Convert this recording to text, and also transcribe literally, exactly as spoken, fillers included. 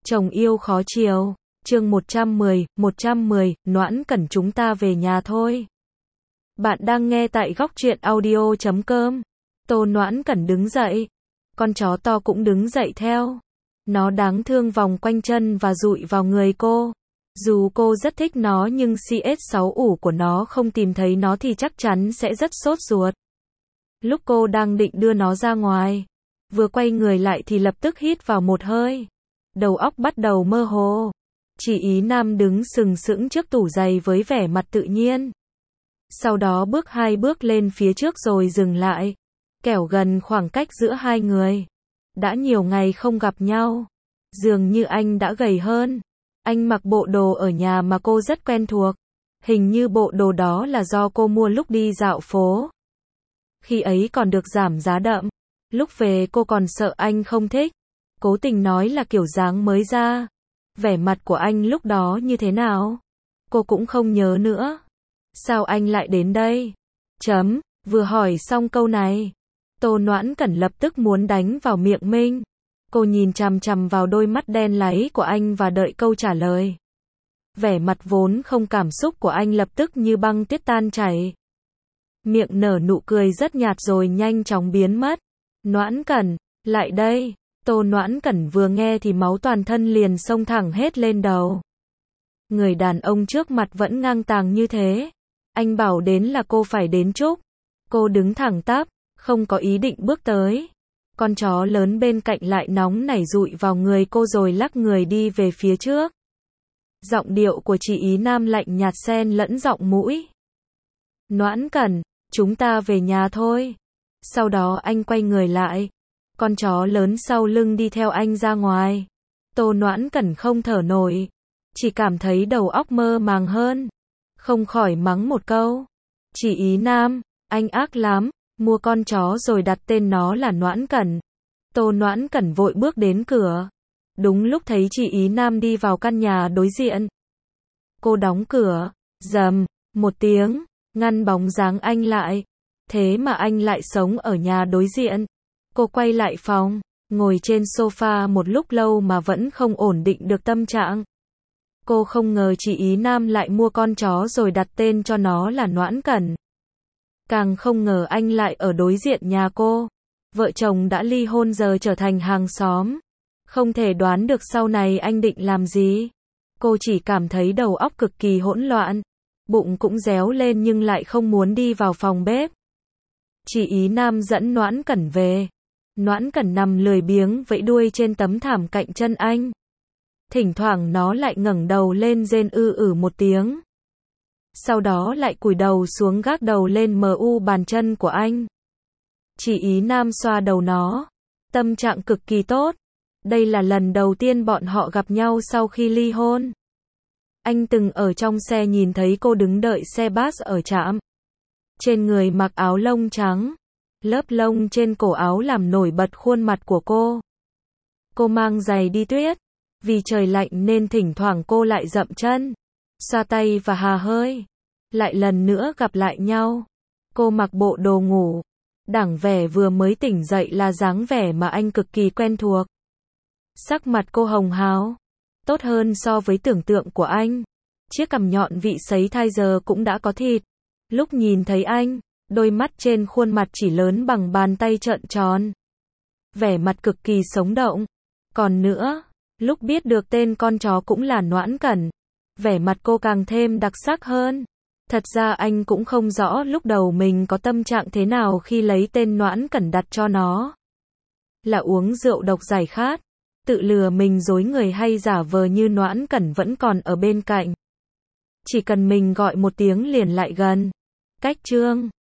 Chồng yêu khó chiều. Chương một trăm mười, một trăm mười, Noãn Cẩn chúng ta về nhà thôi. Bạn đang nghe tại góc truyện audio chấm com. Tô Noãn Cẩn đứng dậy. Con chó to cũng đứng dậy theo. Nó đáng thương vòng quanh chân và dụi vào người cô. Dù cô rất thích nó nhưng C S sáu ủ của nó không tìm thấy nó thì chắc chắn sẽ rất sốt ruột. Lúc cô đang định đưa nó ra ngoài, vừa quay người lại thì lập tức hít vào một hơi. Đầu óc bắt đầu mơ hồ. Chỉ Ý Nam đứng sừng sững trước tủ giày với vẻ mặt tự nhiên. Sau đó bước hai bước lên phía trước rồi dừng lại. Kẻo gần khoảng cách giữa hai người. Đã nhiều ngày không gặp nhau. Dường như anh đã gầy hơn. Anh mặc bộ đồ ở nhà mà cô rất quen thuộc. Hình như bộ đồ đó là do cô mua lúc đi dạo phố. Khi ấy còn được giảm giá đậm. Lúc về cô còn sợ anh không thích. Cố tình nói là kiểu dáng mới ra. Vẻ mặt của anh lúc đó như thế nào? Cô cũng không nhớ nữa. Sao anh lại đến đây? Chấm, vừa hỏi xong câu này. Tô Noãn Cẩn lập tức muốn đánh vào miệng mình. Cô nhìn chằm chằm vào đôi mắt đen láy của anh và đợi câu trả lời. Vẻ mặt vốn không cảm xúc của anh lập tức như băng tuyết tan chảy. Miệng nở nụ cười rất nhạt rồi nhanh chóng biến mất. Noãn Cẩn, lại đây. Tô Noãn Cẩn vừa nghe thì máu toàn thân liền xông thẳng hết lên đầu. Người đàn ông trước mặt vẫn ngang tàng như thế. Anh bảo đến là cô phải đến chúc. Cô đứng thẳng tắp, không có ý định bước tới. Con chó lớn bên cạnh lại nóng nảy dụi vào người cô rồi lắc người đi về phía trước. Giọng điệu của chị Ý Nam lạnh nhạt xen lẫn giọng mũi. Noãn Cẩn, chúng ta về nhà thôi. Sau đó anh quay người lại. Con chó lớn sau lưng đi theo anh ra ngoài. Tô Noãn Cẩn không thở nổi. Chỉ cảm thấy đầu óc mơ màng hơn. Không khỏi mắng một câu. Chị Ý Nam, anh ác lắm. Mua con chó rồi đặt tên nó là Noãn Cẩn. Tô Noãn Cẩn vội bước đến cửa. Đúng lúc thấy chị Ý Nam đi vào căn nhà đối diện. Cô đóng cửa. Rầm, một tiếng, ngăn bóng dáng anh lại. Thế mà anh lại sống ở nhà đối diện. Cô quay lại phòng, ngồi trên sofa một lúc lâu mà vẫn không ổn định được tâm trạng. Cô không ngờ chị Ý Nam lại mua con chó rồi đặt tên cho nó là Noãn Cẩn. Càng không ngờ anh lại ở đối diện nhà cô. Vợ chồng đã ly hôn giờ trở thành hàng xóm. Không thể đoán được sau này anh định làm gì. Cô chỉ cảm thấy đầu óc cực kỳ hỗn loạn. Bụng cũng réo lên nhưng lại không muốn đi vào phòng bếp. Chị Ý Nam dẫn Noãn Cẩn về. Noãn Cẩn nằm lười biếng vẫy đuôi trên tấm thảm cạnh chân anh. Thỉnh thoảng nó lại ngẩng đầu lên rên ư ử một tiếng. Sau đó lại cúi đầu xuống gác đầu lên mờ u bàn chân của anh. Chị Ý Nam xoa đầu nó. Tâm trạng cực kỳ tốt. Đây là lần đầu tiên bọn họ gặp nhau sau khi ly hôn. Anh từng ở trong xe nhìn thấy cô đứng đợi xe bus ở trạm. Trên người mặc áo lông trắng. Lớp lông trên cổ áo làm nổi bật khuôn mặt của cô. Cô mang giày đi tuyết. Vì trời lạnh nên thỉnh thoảng cô lại dậm chân. Xoa tay và hà hơi. Lại lần nữa gặp lại nhau. Cô mặc bộ đồ ngủ. Đẳng vẻ vừa mới tỉnh dậy là dáng vẻ mà anh cực kỳ quen thuộc. Sắc mặt cô hồng hào. Tốt hơn so với tưởng tượng của anh. Chiếc cằm nhọn vị sấy thai giờ cũng đã có thịt. Lúc nhìn thấy anh, đôi mắt trên khuôn mặt chỉ lớn bằng bàn tay trợn tròn. Vẻ mặt cực kỳ sống động. Còn nữa, lúc biết được tên con chó cũng là Noãn Cẩn, vẻ mặt cô càng thêm đặc sắc hơn. Thật ra anh cũng không rõ lúc đầu mình có tâm trạng thế nào khi lấy tên Noãn Cẩn đặt cho nó. Là uống rượu độc giải khát, tự lừa mình dối người hay giả vờ như Noãn Cẩn vẫn còn ở bên cạnh. Chỉ cần mình gọi một tiếng liền lại gần. Cách chương